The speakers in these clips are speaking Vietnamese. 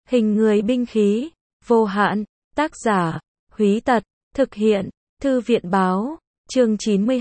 Hình người binh khí, vô hạn, tác giả, Húy Tật, thực hiện, Thư viện báo, chương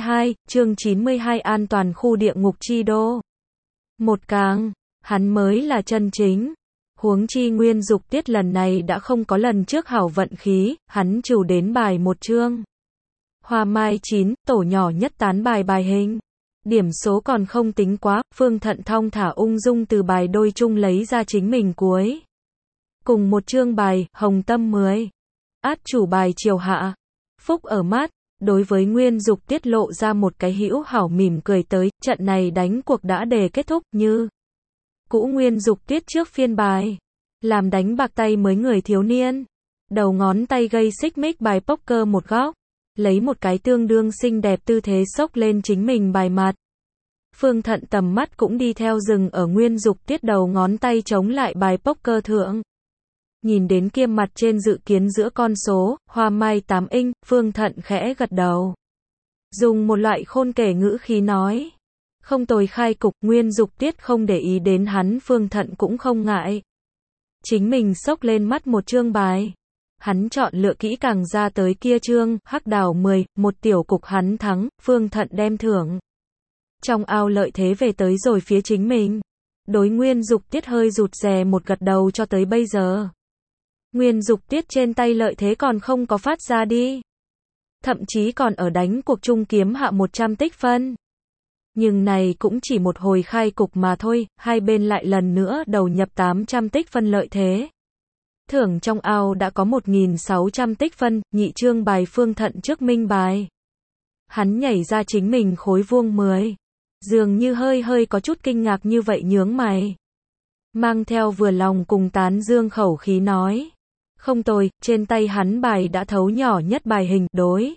92 an toàn khu địa ngục chi đô. Một càng, hắn mới là chân chính. Huống chi Nguyên Dục Tiết lần này đã không có lần trước hảo vận khí, hắn trừ đến bài một chương. Hoa mai 9, tổ nhỏ nhất tán bài hình. Điểm số còn không tính quá, Phương Thận thong thả ung dung từ bài đôi chung lấy ra chính mình cuối. Cùng một chương bài, hồng tâm 10. Át chủ bài chiều hạ. Phúc ở mát, đối với Nguyên Dục tiết lộ ra một cái hữu hảo mỉm cười tới, trận này đánh cuộc đã đề kết thúc như cũ Nguyên Dục tiết trước phiên bài. Làm đánh bạc tay mới người thiếu niên. Đầu ngón tay gây xích mích bài poker một góc. Lấy một cái tương đương xinh đẹp tư thế xốc lên chính mình bài mặt. Phương Thận tầm mắt cũng đi theo rừng ở Nguyên Dục tiết đầu ngón tay chống lại bài poker thượng. Nhìn đến kia mặt trên dự kiến giữa con số, hoa mai 8 inch, Phương Thận khẽ gật đầu. Dùng một loại khôn kể ngữ khí nói. Không tồi khai cục, Nguyên Dục tiết không để ý đến hắn, Phương Thận cũng không ngại. Chính mình xốc lên mắt một chương bài. Hắn chọn lựa kỹ càng ra tới kia chương, hắc đào 10, một tiểu cục hắn thắng, Phương Thận đem thưởng. Trong ao lợi thế về tới rồi phía chính mình. Đối Nguyên Dục tiết hơi rụt rè một gật đầu cho tới bây giờ. Nguyên Dục tiết trên tay lợi thế còn không có phát ra đi. Thậm chí còn ở đánh cuộc chung kiếm hạ 100 tích phân. Nhưng này cũng chỉ một hồi khai cục mà thôi, hai bên lại lần nữa đầu nhập 800 tích phân lợi thế. Thưởng trong ao đã có 1.600 tích phân, nhị chương bài Phương Thận trước minh bài. Hắn nhảy ra chính mình khối vuông 10. Dường như hơi có chút kinh ngạc như vậy nhướng mày. Mang theo vừa lòng cùng tán dương khẩu khí nói. Không tồi, trên tay hắn bài đã thấu nhỏ nhất bài hình, đối.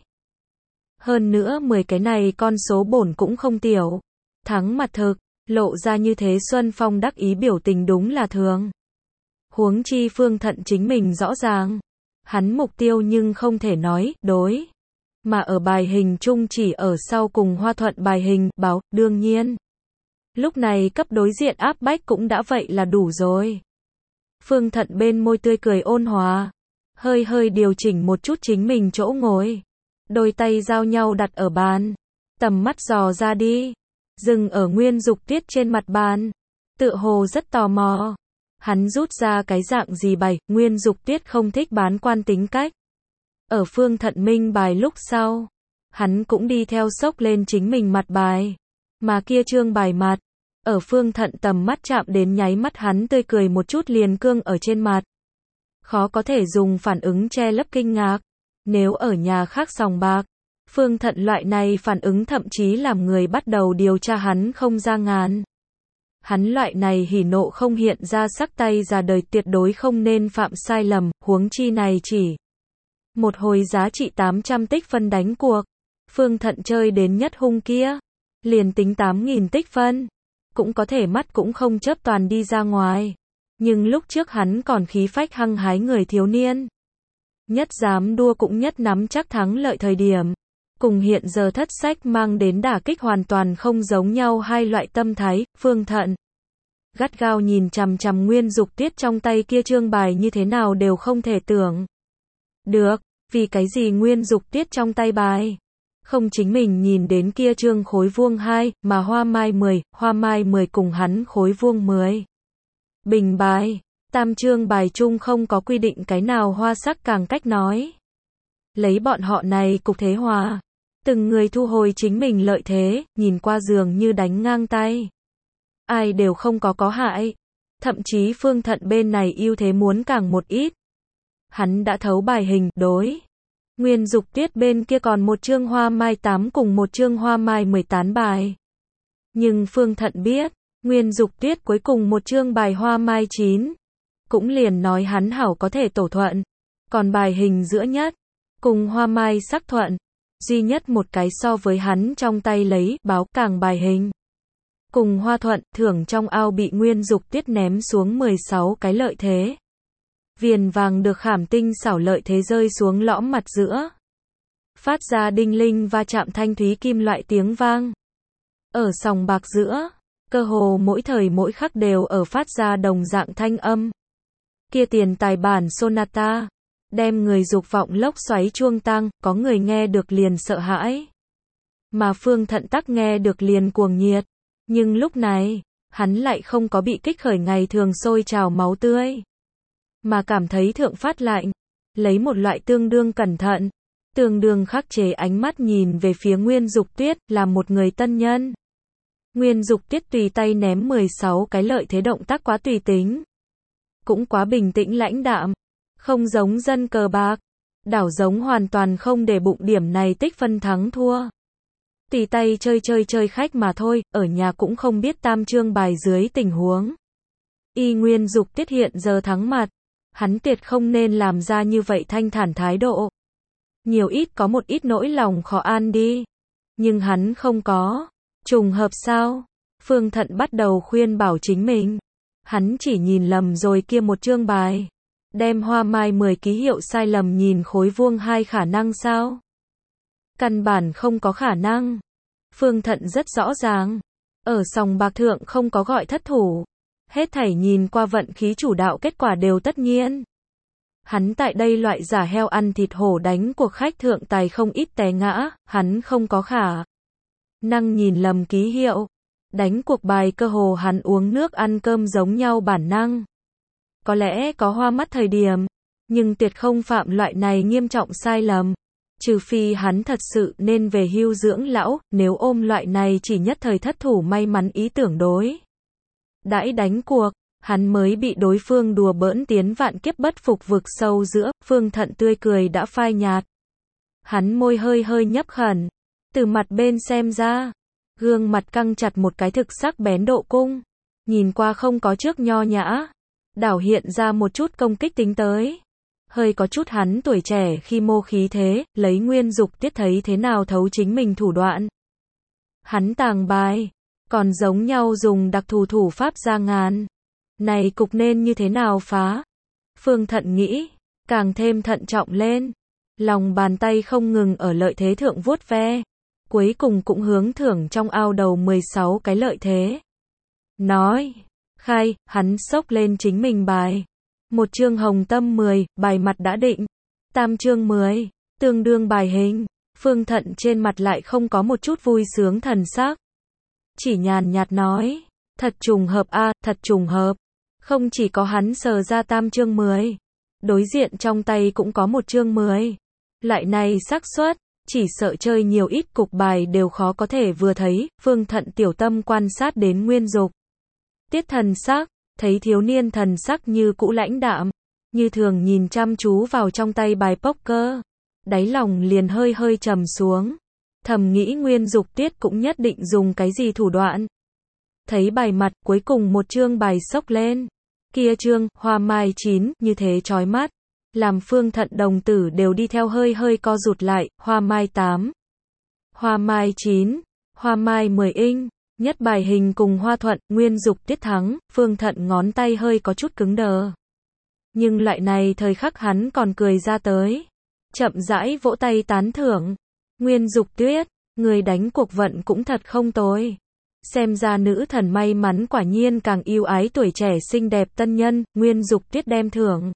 Hơn nữa 10 cái này con số bổn cũng không tiểu. Thắng mặt thực, lộ ra như thế Xuân Phong đắc ý biểu tình đúng là thường. Huống chi Phương Thận chính mình rõ ràng. Hắn mục tiêu nhưng không thể nói, đối. Mà ở bài hình chung chỉ ở sau cùng Hoa Thuận bài hình, báo, đương nhiên. Lúc này cấp đối diện áp bách cũng đã vậy là đủ rồi. Phương Thận bên môi tươi cười ôn hòa. Hơi điều chỉnh một chút chính mình chỗ ngồi. Đôi tay giao nhau đặt ở bàn. Tầm mắt dò ra đi. Dừng ở Nguyên Dục tiết trên mặt bàn. Tựa hồ rất tò mò. Hắn rút ra cái dạng gì bài, Nguyên Dục tiết không thích bán quan tính cách. Ở Phương Thận minh bài lúc sau. Hắn cũng đi theo xốc lên chính mình mặt bài. Mà kia chương bài mặt. Ở Phương Thận tầm mắt chạm đến nháy mắt hắn tươi cười một chút liền cương ở trên mặt. Khó có thể dùng phản ứng che lấp kinh ngạc. Nếu ở nhà khác sòng bạc, Phương Thận loại này phản ứng thậm chí làm người bắt đầu điều tra hắn không ra ngàn. Hắn loại này hỉ nộ không hiện ra sắc tay ra đời tuyệt đối không nên phạm sai lầm, huống chi này chỉ. Một hồi giá trị 800 tích phân đánh cuộc. Phương Thận chơi đến nhất hung kia. Liền tính 8.000 tích phân. Cũng có thể mắt cũng không chớp toàn đi ra ngoài. Nhưng lúc trước hắn còn khí phách hăng hái người thiếu niên. Nhất dám đua cũng nhất nắm chắc thắng lợi thời điểm. Cùng hiện giờ thất sách mang đến đả kích hoàn toàn không giống nhau hai loại tâm thái, Phương Thận. Gắt gao nhìn chằm chằm Nguyên Dục tiết trong tay kia chương bài như thế nào đều không thể tưởng. Được, vì cái gì Nguyên Dục tiết trong tay bài? Không chính mình nhìn đến kia chương khối vuông 2, mà hoa mai 10 cùng hắn khối vuông 10. Bình bài, tam chương bài chung không có quy định cái nào hoa sắc càng cách nói. Lấy bọn họ này cục thế hòa. Từng người thu hồi chính mình lợi thế, nhìn qua dường như đánh ngang tay. Ai đều không có hại. Thậm chí Phương Thận bên này ưu thế muốn càng một ít. Hắn đã thấu bài hình, đối. Nguyên Dục tiết bên kia còn một chương hoa mai 8 cùng một chương hoa mai 10 tán bài. Nhưng Phương Thận biết, Nguyên Dục tiết cuối cùng một chương bài hoa mai 9. Cũng liền nói hắn hảo có thể tổ thuận. Còn bài hình giữa nhất, cùng hoa mai sắc thuận. Duy nhất một cái so với hắn trong tay lấy, báo càng bài hình. Cùng Hoa Thuận, thưởng trong ao bị Nguyên Dục tiết ném xuống 16 cái lợi thế. Viền vàng được khảm tinh xảo lợi thế rơi xuống lõm mặt giữa. Phát ra đinh linh va chạm thanh thúy kim loại tiếng vang. Ở sòng bạc giữa, cơ hồ mỗi thời mỗi khắc đều ở phát ra đồng dạng thanh âm. Kia tiền tài bản sonata, đem người dục vọng lốc xoáy chuông tăng, có người nghe được liền sợ hãi. Mà Phương Thận tắc nghe được liền cuồng nhiệt. Nhưng lúc này, hắn lại không có bị kích khởi ngày thường sôi trào máu tươi. Mà cảm thấy thượng phát lạnh. Lấy một loại tương đương cẩn thận, tương đương khắc chế ánh mắt nhìn về phía Nguyên Dục Tuyết, là một người tân nhân. Nguyên Dục Tuyết tùy tay ném 16 cái lợi thế, động tác quá tùy tính. Cũng quá bình tĩnh lãnh đạm. Không giống dân cờ bạc. Đảo giống hoàn toàn không để bụng điểm này tích phân thắng thua. Tùy tay chơi khách mà thôi, ở nhà cũng không biết tam trương bài dưới tình huống. Y Nguyên Dục Tuyết hiện giờ thắng mặt. Hắn tuyệt không nên làm ra như vậy thanh thản thái độ. Nhiều ít có một ít nỗi lòng khó an đi. Nhưng hắn không có. Trùng hợp sao? Phương Thận bắt đầu khuyên bảo chính mình. Hắn chỉ nhìn lầm rồi kia một chương bài. Đem hoa mai 10 ký hiệu sai lầm nhìn khối vuông 2 khả năng sao? Căn bản không có khả năng. Phương Thận rất rõ ràng. Ở sòng bạc thượng không có gọi thất thủ. Hết thảy nhìn qua vận khí chủ đạo, kết quả đều tất nhiên. Hắn tại đây loại giả heo ăn thịt hổ đánh cuộc khách thượng tài không ít té ngã, hắn không có khả năng nhìn lầm ký hiệu. Đánh cuộc bài cơ hồ hắn uống nước ăn cơm giống nhau bản năng. Có lẽ có hoa mắt thời điểm, nhưng tuyệt không phạm loại này nghiêm trọng sai lầm. Trừ phi hắn thật sự nên về hưu dưỡng lão, nếu ôm loại này chỉ nhất thời thất thủ may mắn ý tưởng đối đãi đánh cuộc, hắn mới bị đối phương đùa bỡn tiến vạn kiếp bất phục vực sâu giữa. Phương Thận tươi cười đã phai nhạt. Hắn môi hơi hơi nhấp khẩn. Từ mặt bên xem ra, gương mặt căng chặt một cái thực sắc bén độ cung. Nhìn qua không có trước nho nhã. Đảo hiện ra một chút công kích tính tới. Hơi có chút hắn tuổi trẻ khi mô khí thế, lấy Nguyên Dục Tiết thấy thế nào thấu chính mình thủ đoạn. Hắn tàng bài, còn giống nhau dùng đặc thù thủ pháp ra ngàn. Này cục nên như thế nào phá? Phương Thận nghĩ, càng thêm thận trọng lên. Lòng bàn tay không ngừng ở lợi thế thượng vuốt ve. Cuối cùng cũng hướng thưởng trong ao đầu 16 cái lợi thế. Nói, khai, hắn xốc lên chính mình bài. Một chương hồng tâm 10, bài mặt đã định. Tam chương 10, tương đương bài hình. Phương Thận trên mặt lại không có một chút vui sướng thần sắc. Chỉ nhàn nhạt nói, thật trùng hợp a, thật trùng hợp. Không chỉ có hắn sờ ra tam chương 10, đối diện trong tay cũng có một chương 10. Loại này xác suất, chỉ sợ chơi nhiều ít cục bài đều khó có thể vừa thấy. Phương Thận tiểu tâm quan sát đến Nguyên Dục Tiết thần sắc, thấy thiếu niên thần sắc như cũ lãnh đạm, như thường nhìn chăm chú vào trong tay bài poker. Đáy lòng liền hơi hơi trầm xuống. Thầm nghĩ Nguyên Dục Tiết cũng nhất định dùng cái gì thủ đoạn. Thấy bài mặt, cuối cùng một chương bài xốc lên. Kia chương, hoa mai 9, như thế chói mắt. Làm Phương Thận đồng tử đều đi theo hơi hơi co rụt lại. Hoa mai 8, hoa mai 9, hoa mai 10 inch. Nhất bài hình cùng hoa thuận, Nguyên Dục Tiết thắng. Phương Thận ngón tay hơi có chút cứng đờ. Nhưng loại này thời khắc hắn còn cười ra tới. Chậm rãi vỗ tay tán thưởng. Nguyên Dục Tuyết, người đánh cuộc vận cũng thật không tồi. Xem ra nữ thần may mắn quả nhiên càng yêu ái tuổi trẻ xinh đẹp tân nhân. Nguyên Dục Tuyết đem thưởng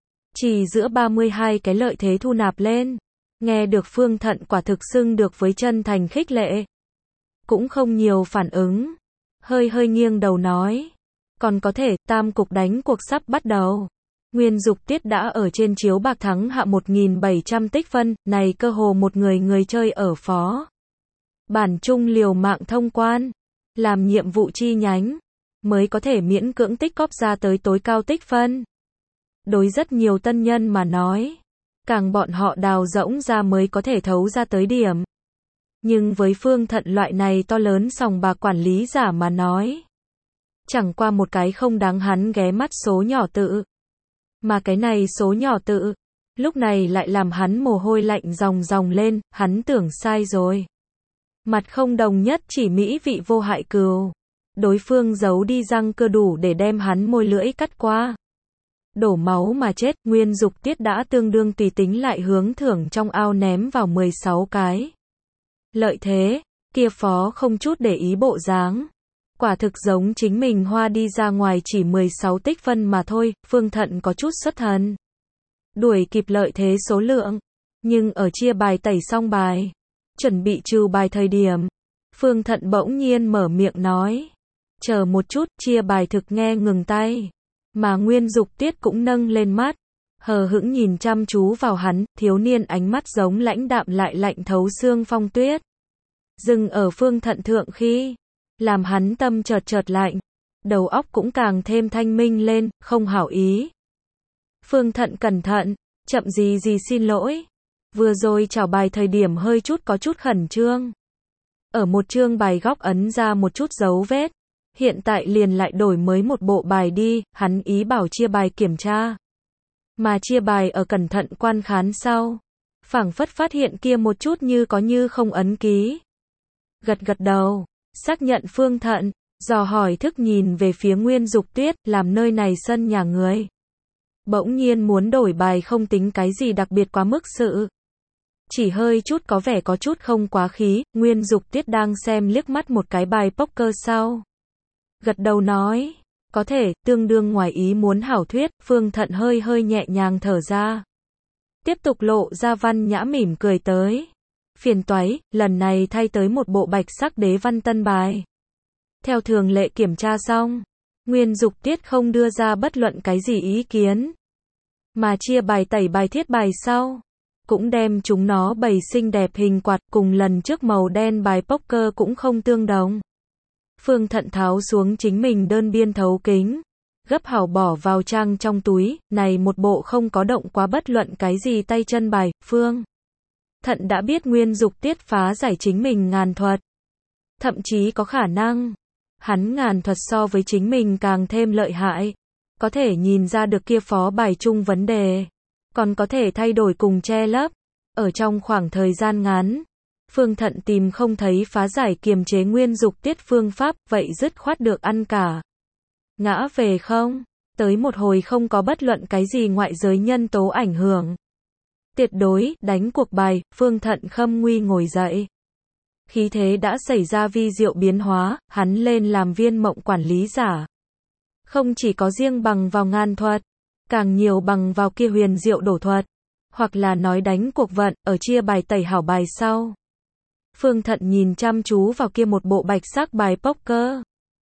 chỉ giữa 32 cái lợi thế thu nạp lên. Nghe được Phương Thận quả thực xưng được với chân thành khích lệ. Cũng không nhiều phản ứng. Hơi hơi nghiêng đầu nói. Còn có thể, tam cục đánh cuộc sắp bắt đầu. Nguyên Dục Tiết đã ở trên chiếu bạc thắng hạ 1.700 tích phân, này cơ hồ một người chơi ở phó bản chung liều mạng thông quan, làm nhiệm vụ chi nhánh, mới có thể miễn cưỡng tích cóp ra tới tối cao tích phân. Đối rất nhiều tân nhân mà nói, càng bọn họ đào rỗng ra mới có thể thấu ra tới điểm. Nhưng với Phương Thận loại này to lớn sòng bạc quản lý giả mà nói, chẳng qua một cái không đáng hắn ghé mắt số nhỏ tự. Mà cái này số nhỏ tự, lúc này lại làm hắn mồ hôi lạnh ròng ròng lên. Hắn tưởng sai rồi. Mặt không đồng nhất chỉ mỹ vị vô hại cừu. Đối phương giấu đi răng cưa đủ để đem hắn môi lưỡi cắt qua. Đổ máu mà chết. Nguyên Dục Tiết đã tương đương tùy tính lại hướng thưởng trong ao ném vào 16 cái lợi thế. Kia phó không chút để ý bộ dáng. Quả thực giống chính mình hoa đi ra ngoài chỉ 16 tích phân mà thôi, Phương Thận có chút xuất thần. Đuổi kịp lợi thế số lượng. Nhưng ở chia bài tẩy xong bài, chuẩn bị trừ bài thời điểm, Phương Thận bỗng nhiên mở miệng nói. Chờ một chút, chia bài thực nghe ngừng tay. Mà Nguyên Dục Tiết cũng nâng lên mắt, hờ hững nhìn chăm chú vào hắn, thiếu niên ánh mắt giống lãnh đạm lại lạnh thấu xương phong tuyết. Dừng ở Phương Thận thượng khi, làm hắn tâm chợt chợt lạnh, đầu óc cũng càng thêm thanh minh lên, không hảo ý. Phương Thận cẩn thận, chậm gì xin lỗi. Vừa rồi chào bài thời điểm hơi chút có chút khẩn trương. Ở một chương bài góc ấn ra một chút dấu vết. Hiện tại liền lại đổi mới một bộ bài đi, hắn ý bảo chia bài kiểm tra. Mà chia bài ở cẩn thận quan khán sau, phảng phất phát hiện kia một chút như có như không ấn ký. Gật gật đầu, xác nhận Phương Thận, dò hỏi thức nhìn về phía Nguyên Dục Tuyết, làm nơi này sân nhà người. Bỗng nhiên muốn đổi bài không tính cái gì đặc biệt quá mức sự. Chỉ hơi chút có vẻ có chút không quá khí, Nguyên Dục Tuyết đang xem liếc mắt một cái bài poker sau. Gật đầu nói, có thể, tương đương ngoài ý muốn hảo thuyết, Phương Thận hơi hơi nhẹ nhàng thở ra. Tiếp tục lộ ra văn nhã mỉm cười tới. Phiền toái, lần này thay tới một bộ bạch sắc đế văn tân bài. Theo thường lệ kiểm tra xong, Nguyên Dục Tiết không đưa ra bất luận cái gì ý kiến. Mà chia bài tẩy bài thiết bài sau, cũng đem chúng nó bày xinh đẹp hình quạt cùng lần trước màu đen bài poker cũng không tương đồng. Phương Thận tháo xuống chính mình đơn biên thấu kính, gấp hảo bỏ vào trang trong túi, này một bộ không có động quá bất luận cái gì tay chân bài, Phương Thận đã biết Nguyên Dục Tiết phá giải chính mình ngàn thuật. Thậm chí có khả năng, hắn ngàn thuật so với chính mình càng thêm lợi hại. Có thể nhìn ra được kia phó bài chung vấn đề, còn có thể thay đổi cùng che lấp. Ở trong khoảng thời gian ngắn, Phương Thận tìm không thấy phá giải kiềm chế Nguyên Dục Tiết phương pháp, vậy dứt khoát được ăn cả. Ngã về không, tới một hồi không có bất luận cái gì ngoại giới nhân tố ảnh hưởng. Tuyệt đối, đánh cuộc bài, Phương Thận khâm nguy ngồi dậy. Khí thế đã xảy ra vi diệu biến hóa, hắn lên làm viên mộng quản lý giả. Không chỉ có riêng bằng vào ngàn thuật, càng nhiều bằng vào kia huyền diệu đổ thuật, hoặc là nói đánh cuộc vận, ở chia bài tẩy hảo bài sau. Phương Thận nhìn chăm chú vào kia một bộ bạch sắc bài poker.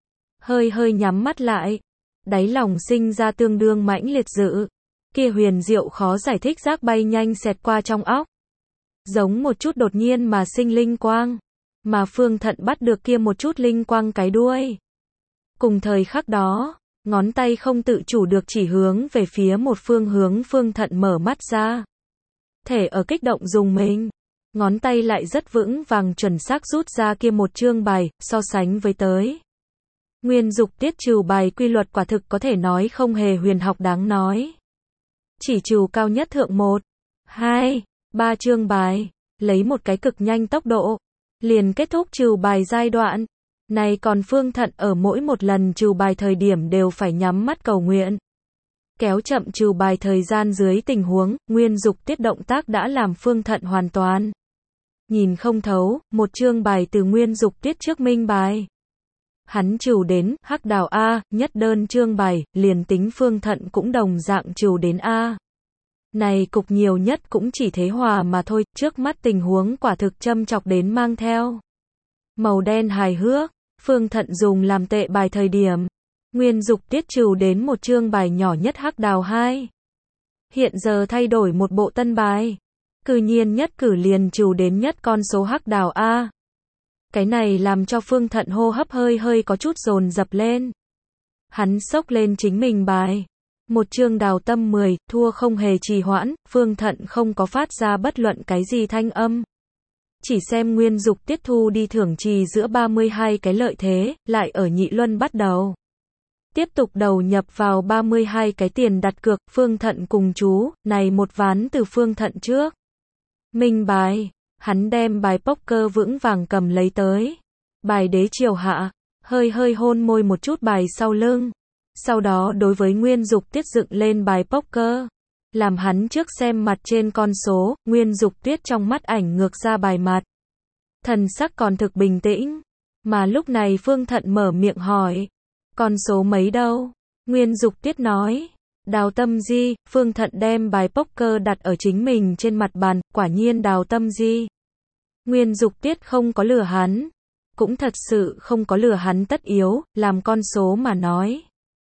Hơi hơi nhắm mắt lại, đáy lòng sinh ra tương đương mãnh liệt dữ. Kia huyền diệu khó giải thích giác bay nhanh xẹt qua trong óc. Giống một chút đột nhiên mà sinh linh quang. Mà Phương Thận bắt được kia một chút linh quang cái đuôi. Cùng thời khắc đó, ngón tay không tự chủ được chỉ hướng về phía một phương hướng, Phương Thận mở mắt ra. Thể ở kích động dùng mình. Ngón tay lại rất vững vàng chuẩn xác rút ra kia một chương bài, so sánh với tới. Nguyên Dục Tiết trừ bài quy luật quả thực có thể nói không hề huyền học đáng nói. Chỉ trừ cao nhất thượng 1, 2, 3 chương bài, lấy một cái cực nhanh tốc độ, liền kết thúc trừ bài giai đoạn. Này còn Phương Thận ở mỗi một lần trừ bài thời điểm đều phải nhắm mắt cầu nguyện. Kéo chậm trừ bài thời gian dưới tình huống, Nguyên Dục Tiết động tác đã làm Phương Thận hoàn toàn nhìn không thấu, một chương bài từ Nguyên Dục Tiết trước minh bài. Hắn trừ đến, hắc đào A, nhất đơn chương bài, liền tính Phương Thận cũng đồng dạng trừ đến A. Này cục nhiều nhất cũng chỉ thế hòa mà thôi, trước mắt tình huống quả thực châm chọc đến mang theo. Màu đen hài hước, Phương Thận dùng làm tệ bài thời điểm. Nguyên Dục Tiết trừ đến một chương bài nhỏ nhất hắc đào 2. Hiện giờ thay đổi một bộ tân bài. Cư nhiên nhất cử liền trừ đến nhất con số hắc đào A. Cái này làm cho Phương Thận hô hấp hơi hơi có chút dồn dập lên. Hắn xốc lên chính mình bài. Một chương đào tâm 10, thua không hề trì hoãn, Phương Thận không có phát ra bất luận cái gì thanh âm. Chỉ xem Nguyên Dục Tiết thu đi thưởng trì giữa 32 cái lợi thế, lại ở nhị luân bắt đầu. Tiếp tục đầu nhập vào 32 cái tiền đặt cược, Phương Thận cùng chú, này một ván từ Phương Thận trước. Minh bài, hắn đem bài poker vững vàng cầm lấy tới. Bài đế triều hạ, hơi hơi hôn môi một chút bài sau lưng. Sau đó đối với Nguyên Dục Tiết dựng lên bài poker. Làm hắn trước xem mặt trên con số, Nguyên Dục Tiết trong mắt ảnh ngược ra bài mặt. Thần sắc còn thực bình tĩnh. Mà lúc này Phương Thận mở miệng hỏi, con số mấy đâu? Nguyên Dục Tiết nói, Đào Tâm Di. Phương Thận đem bài poker đặt ở chính mình trên mặt bàn, quả nhiên Đào Tâm Di. Nguyên Dục Tiết không có lừa hắn, cũng thật sự không có lừa hắn tất yếu, làm con số mà nói.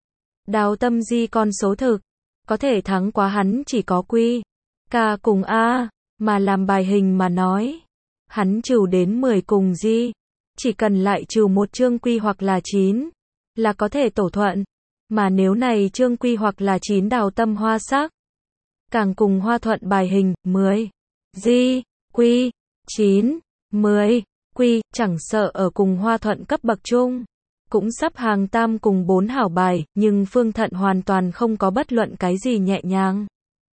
Đào Tâm Di con số thực, có thể thắng quá hắn chỉ có Q, K cùng A, mà làm bài hình mà nói. Hắn trừ đến 10 cùng Di, chỉ cần lại trừ một chương Q hoặc là 9, là có thể tổ thuận. Mà nếu này chương Q hoặc là 9 Đào Tâm Hoa sắc, càng cùng Hoa thuận bài hình, 10, Di, Q, 9, 10, Q, chẳng sợ ở cùng Hoa thuận cấp bậc chung, cũng sắp hàng tam cùng 4 hảo bài, nhưng Phương Thận hoàn toàn không có bất luận cái gì nhẹ nhàng.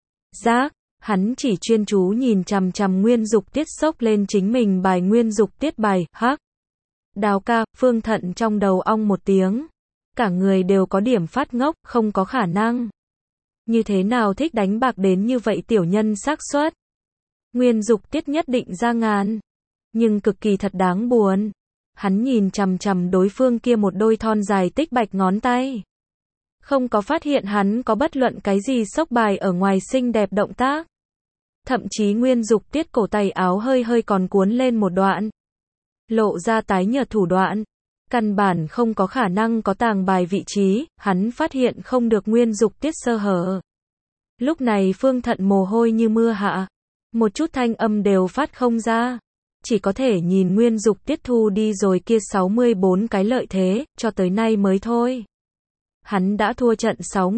Giác, hắn chỉ chuyên chú nhìn chằm chằm Nguyên Dục Tiết xốc lên chính mình bài Nguyên Dục Tiết bài, hắc. Đào ca. Phương Thận trong đầu ong một tiếng. Cả người đều có điểm phát ngốc, không có khả năng. Như thế nào thích đánh bạc đến như vậy tiểu nhân xác suất. Nguyên Dục Tiết nhất định ra ngàn. Nhưng cực kỳ thật đáng buồn. Hắn nhìn chằm chằm đối phương kia một đôi thon dài tích bạch ngón tay. Không có phát hiện hắn có bất luận cái gì xốc bài ở ngoài xinh đẹp động tác. Thậm chí Nguyên Dục Tiết cổ tay áo hơi hơi còn cuốn lên một đoạn. Lộ ra tái nhợt thủ đoạn. Căn bản không có khả năng có tàng bài vị trí, hắn phát hiện không được Nguyên Dục Tiết sơ hở. Lúc này Phương Thận mồ hôi như mưa hạ. Một chút thanh âm đều phát không ra. Chỉ có thể nhìn Nguyên Dục Tiết thu đi rồi kia 64 cái lợi thế, cho tới nay mới thôi. Hắn đã thua trận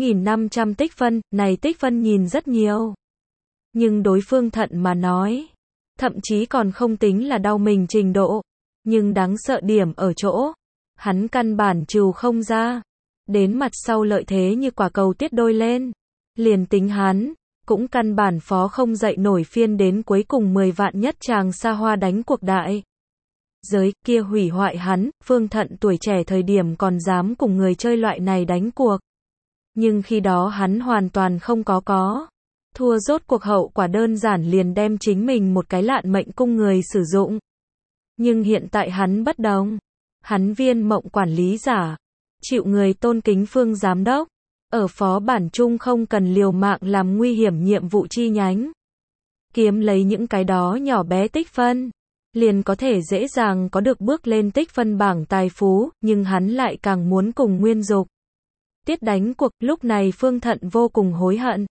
6.500 tích phân, này tích phân nhìn rất nhiều. Nhưng đối Phương Thận mà nói, thậm chí còn không tính là đau mình trình độ. Nhưng đáng sợ điểm ở chỗ, hắn căn bản trừ không ra. Đến mặt sau lợi thế như quả cầu tiết đôi lên. Liền tính hắn, cũng căn bản phó không dậy nổi phiên đến cuối cùng 10 vạn nhất chàng xa hoa đánh cuộc đại. Giới kia hủy hoại hắn, Phương Thận tuổi trẻ thời điểm còn dám cùng người chơi loại này đánh cuộc. Nhưng khi đó hắn hoàn toàn không có. Thua rốt cuộc hậu quả đơn giản liền đem chính mình một cái lạn mệnh cung người sử dụng. Nhưng hiện tại hắn bất đồng. Hắn Viên Mộng quản lý giả. Chịu người tôn kính Phương giám đốc. Ở phó bản chung không cần liều mạng làm nguy hiểm nhiệm vụ chi nhánh. Kiếm lấy những cái đó nhỏ bé tích phân. Liền có thể dễ dàng có được bước lên tích phân bảng tài phú, nhưng hắn lại càng muốn cùng Nguyên Dục Tiết đánh cuộc. Lúc này Phương Thận vô cùng hối hận.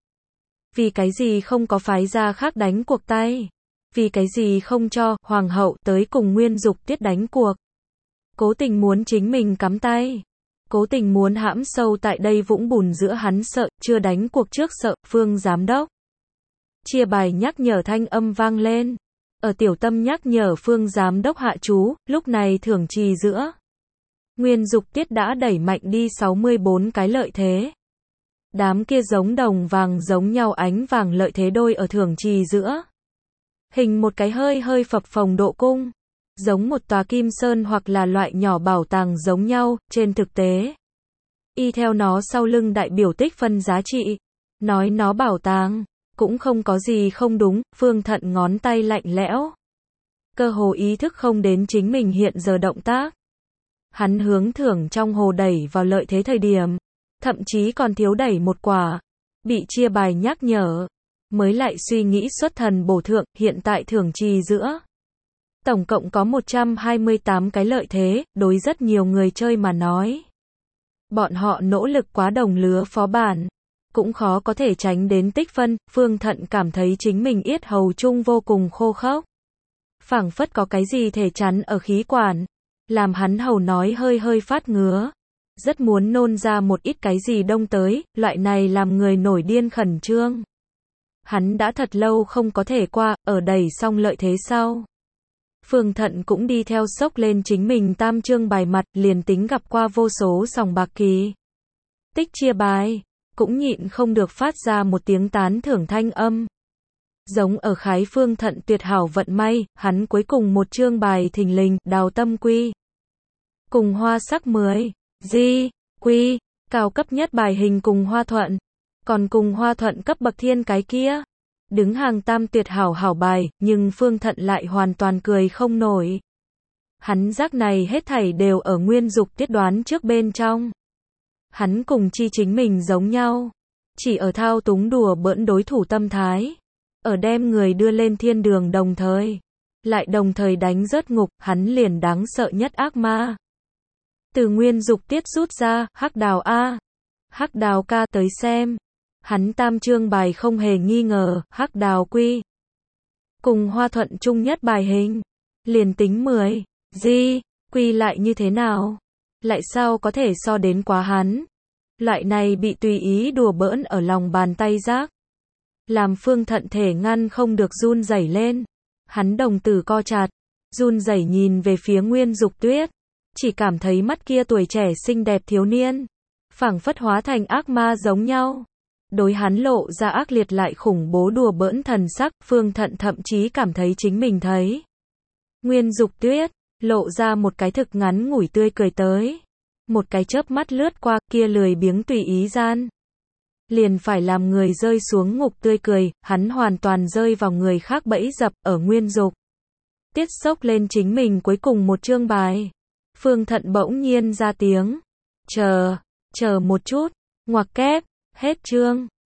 Vì cái gì không có phái gia khác đánh cuộc tay? Vì cái gì không cho Hoàng hậu tới cùng Nguyên Dục Tiết đánh cuộc? Cố tình muốn chính mình cắm tay. Cố tình muốn hãm sâu tại đây vũng bùn giữa hắn sợ, chưa đánh cuộc trước sợ, Phương giám đốc. Chia bài nhắc nhở thanh âm vang lên. Ở tiểu tâm nhắc nhở Phương giám đốc hạ chú, lúc này thưởng trì giữa. Nguyên Dục Tiết đã đẩy mạnh đi 64 cái lợi thế. Đám kia giống đồng vàng giống nhau ánh vàng lợi thế đôi ở thưởng trì giữa. Hình một cái hơi hơi phập phồng độ cung. Giống một tòa kim sơn hoặc là loại nhỏ bảo tàng giống nhau, trên thực tế. Y theo nó sau lưng đại biểu tích phân giá trị. Nói nó bảo tàng, cũng không có gì không đúng, Phương Thận ngón tay lạnh lẽo. Cơ hồ ý thức không đến chính mình hiện giờ động tác. Hắn hướng thưởng trong hồ đẩy vào lợi thế thời điểm. Thậm chí còn thiếu đẩy một quả. Bị chia bài nhắc nhở. Mới lại suy nghĩ xuất thần bổ thượng, hiện tại thưởng trì giữa. Tổng cộng có 128 cái lợi thế, đối rất nhiều người chơi mà nói. Bọn họ nỗ lực quá đồng lứa phó bản. Cũng khó có thể tránh đến tích phân, Phương Thận cảm thấy chính mình yết hầu chung vô cùng khô khốc. Phảng phất có cái gì thể chắn ở khí quản. Làm hắn hầu nói hơi hơi phát ngứa. Rất muốn nôn ra một ít cái gì đông tới, loại này làm người nổi điên khẩn trương. Hắn đã thật lâu không có thể qua, ở đẩy xong lợi thế sau. Phương Thận cũng đi theo sốc lên chính mình tam chương bài mặt, liền tính gặp qua vô số sòng bạc kỳ. Tích chia bài, cũng nhịn không được phát ra một tiếng tán thưởng thanh âm. Giống ở khái Phương Thận tuyệt hảo vận may, hắn cuối cùng một chương bài thình lình, Đào Tâm Quy. Cùng Hoa sắc 10, Di, Quy, cao cấp nhất bài hình cùng Hoa thuận. Còn cùng Hoa thuận cấp bậc thiên cái kia. Đứng hàng tam tuyệt hảo hảo bài, nhưng Phương Thận lại hoàn toàn cười không nổi. Hắn giác này hết thảy đều ở Nguyên Dục Tiết đoán trước bên trong. Hắn cùng Chi chính mình giống nhau, chỉ ở thao túng đùa bỡn đối thủ tâm thái, ở đem người đưa lên thiên đường đồng thời, lại đồng thời đánh rớt ngục, hắn liền đáng sợ nhất ác ma. Từ Nguyên Dục Tiết rút ra, Hắc Đào A, Hắc Đào ca tới xem. Hắn tam chương bài không hề nghi ngờ, Hắc Đào quy. Cùng Hoa Thuận chung nhất bài hình. Liền tính 10. Quy lại như thế nào? Lại sao có thể so đến quá hắn? Loại này bị tùy ý đùa bỡn ở lòng bàn tay giác. Làm Phương Thận thể ngăn không được run rẩy lên. Hắn đồng tử co chặt, run rẩy nhìn về phía Nguyên Dục Tuyết. Chỉ cảm thấy mắt kia tuổi trẻ xinh đẹp thiếu niên, phảng phất hóa thành ác ma giống nhau. Đối hắn lộ ra ác liệt lại khủng bố đùa bỡn thần sắc, Phương Thận thậm chí cảm thấy chính mình thấy. Nguyên Dục Tuyết, lộ ra một cái thực ngắn ngủi tươi cười tới. Một cái chớp mắt lướt qua, kia lười biếng tùy ý gian. Liền phải làm người rơi xuống ngục tươi cười, hắn hoàn toàn rơi vào người khác bẫy dập, ở Nguyên Dục Tiết sốc lên chính mình cuối cùng một chương bài. Phương Thận bỗng nhiên ra tiếng. Chờ một chút, ngoặc kép, hết chương.